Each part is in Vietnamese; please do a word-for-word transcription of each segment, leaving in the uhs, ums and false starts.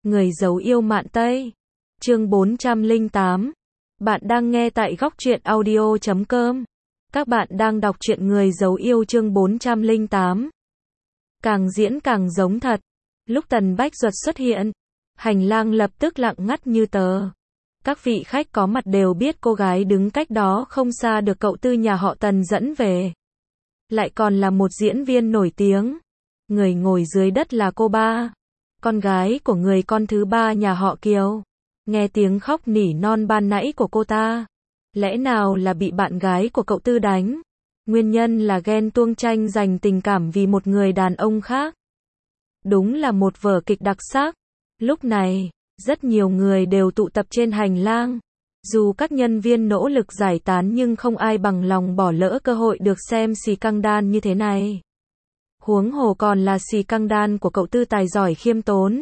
Người giấu yêu mạn Tây. Chương bốn trăm lẻ tám. Bạn đang nghe tại góc truyện audio chấm com. Các bạn đang đọc truyện Người giấu yêu chương bốn trăm lẻ tám. Càng diễn càng giống thật. Lúc Tần Bách Duật xuất hiện, hành lang lập tức lặng ngắt như tờ. Các vị khách có mặt đều biết cô gái đứng cách đó không xa được cậu Tư nhà họ Tần dẫn về. Lại còn là một diễn viên nổi tiếng. Người ngồi dưới đất là cô ba, con gái của người con thứ ba nhà họ Kiều. Nghe tiếng khóc nỉ non ban nãy của cô ta. Lẽ nào là bị bạn gái của cậu Tư đánh? Nguyên nhân là ghen tuông tranh giành tình cảm vì một người đàn ông khác. Đúng là một vở kịch đặc sắc. Lúc này, rất nhiều người đều tụ tập trên hành lang. Dù các nhân viên nỗ lực giải tán nhưng không ai bằng lòng bỏ lỡ cơ hội được xem xì căng đan như thế này. Huống hồ còn là xì căng đan của cậu Tư tài giỏi khiêm tốn.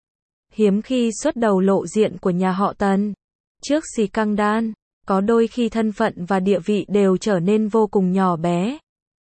Hiếm khi xuất đầu lộ diện của nhà họ Tần. Trước xì căng đan, có đôi khi thân phận và địa vị đều trở nên vô cùng nhỏ bé.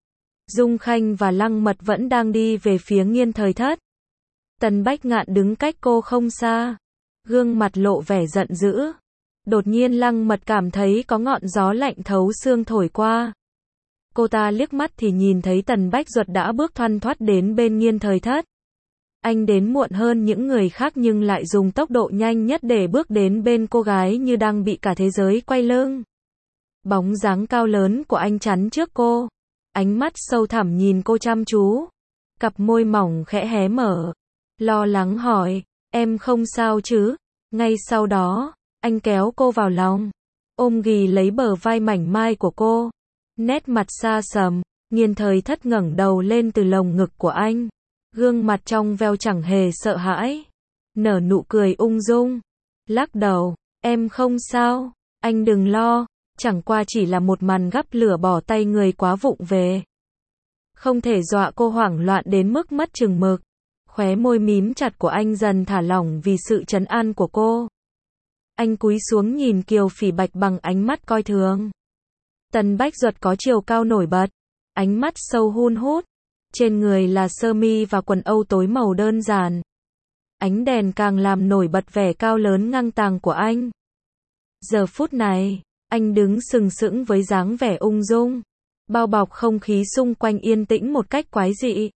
Dung Khanh và Lăng Mật vẫn đang đi về phía Nghiên Thời Thất. Tần Bách Ngạn đứng cách cô không xa, gương mặt lộ vẻ giận dữ. Đột nhiên Lăng Mật cảm thấy có ngọn gió lạnh thấu xương thổi qua. Cô ta liếc mắt thì nhìn thấy Tần Bách Duật đã bước thoăn thoắt đến bên Nghiên Thời Thất. Anh đến muộn hơn những người khác nhưng lại dùng tốc độ nhanh nhất để bước đến bên cô gái như đang bị cả thế giới quay lưng. Bóng dáng cao lớn của anh chắn trước cô. Ánh mắt sâu thẳm nhìn cô chăm chú. Cặp môi mỏng khẽ hé mở. Lo lắng hỏi, em không sao chứ? Ngay sau đó, anh kéo cô vào lòng. Ôm ghì lấy bờ vai mảnh mai của cô. Nét mặt xa sầm, Nghiên Thời Thất ngẩng đầu lên từ lồng ngực của anh. Gương mặt trong veo chẳng hề sợ hãi. Nở nụ cười ung dung. Lắc đầu, em không sao, anh đừng lo, chẳng qua chỉ là một màn gắp lửa bỏ tay người quá vụng về. Không thể dọa cô hoảng loạn đến mức mất chừng mực. Khóe môi mím chặt của anh dần thả lỏng vì sự trấn an của cô. Anh cúi xuống nhìn Kiều Phỉ Bạch bằng ánh mắt coi thường. Tần Bách Duật có chiều cao nổi bật, ánh mắt sâu hun hút. Trên người là sơ mi và quần âu tối màu đơn giản. Ánh đèn càng làm nổi bật vẻ cao lớn ngang tàng của anh. Giờ phút này, anh đứng sừng sững với dáng vẻ ung dung, bao bọc không khí xung quanh yên tĩnh một cách quái dị.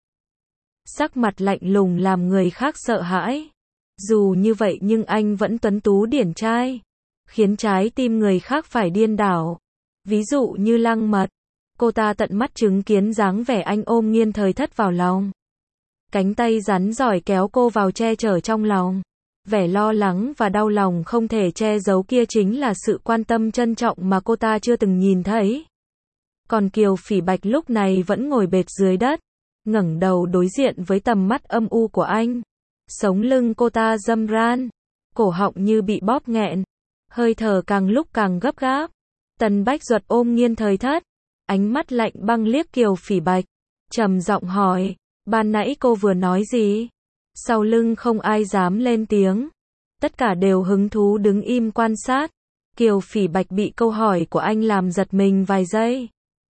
Sắc mặt lạnh lùng làm người khác sợ hãi. Dù như vậy nhưng anh vẫn tuấn tú điển trai, khiến trái tim người khác phải điên đảo. Ví dụ như Lăng Mật. Cô ta tận mắt chứng kiến dáng vẻ anh ôm Nghiên Thời Thất vào lòng. Cánh tay rắn giỏi kéo cô vào che chở trong lòng. Vẻ lo lắng và đau lòng không thể che giấu kia chính là sự quan tâm trân trọng mà cô ta chưa từng nhìn thấy. Còn Kiều Phỉ Bạch lúc này vẫn ngồi bệt dưới đất, ngẩng đầu đối diện với tầm mắt âm u của anh. Sống lưng cô ta râm ran, cổ họng như bị bóp nghẹn, hơi thở càng lúc càng gấp gáp. Tần Bách Duật ôm Nghiên Thời Thất, ánh mắt lạnh băng liếc Kiều Phỉ Bạch, trầm giọng hỏi, ban nãy cô vừa nói gì? Sau lưng không ai dám lên tiếng, tất cả đều hứng thú đứng im quan sát. Kiều Phỉ Bạch bị câu hỏi của anh làm giật mình vài giây.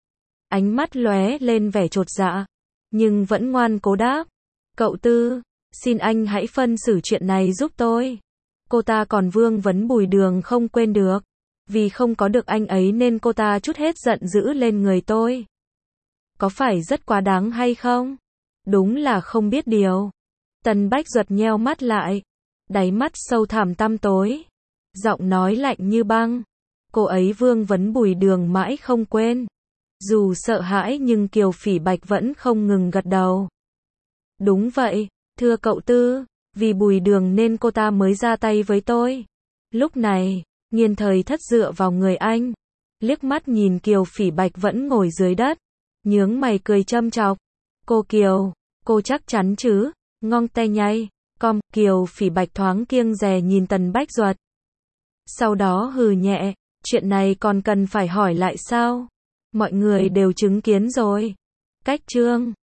Ánh mắt lóe lên vẻ chột dạ, nhưng vẫn ngoan cố đáp, cậu Tư, xin anh hãy phân xử chuyện này giúp tôi. Cô ta còn vương vấn Bùi Đường không quên được. Vì không có được anh ấy nên cô ta trút hết giận dữ lên người tôi. Có phải rất quá đáng hay không? Đúng là không biết điều. Tần Bách Duật nheo mắt lại, đáy mắt sâu thẳm tăm tối, giọng nói lạnh như băng. Cô ấy vương vấn Bùi Đường mãi không quên. Dù sợ hãi nhưng Kiều Phỉ Bạch vẫn không ngừng gật đầu. Đúng vậy, thưa cậu Tư, vì Bùi Đường nên cô ta mới ra tay với tôi. Lúc này, Nghiên Thời Thất dựa vào người anh, liếc mắt nhìn Kiều Phỉ Bạch vẫn ngồi dưới đất, nhướng mày cười châm chọc. Cô Kiều, cô chắc chắn chứ? Ngong tay nhay, com. Kiều Phỉ Bạch thoáng kiêng dè nhìn Tần Bách Duật. Sau đó hừ nhẹ, chuyện này còn cần phải hỏi lại sao? Mọi người đều chứng kiến rồi. Cách chương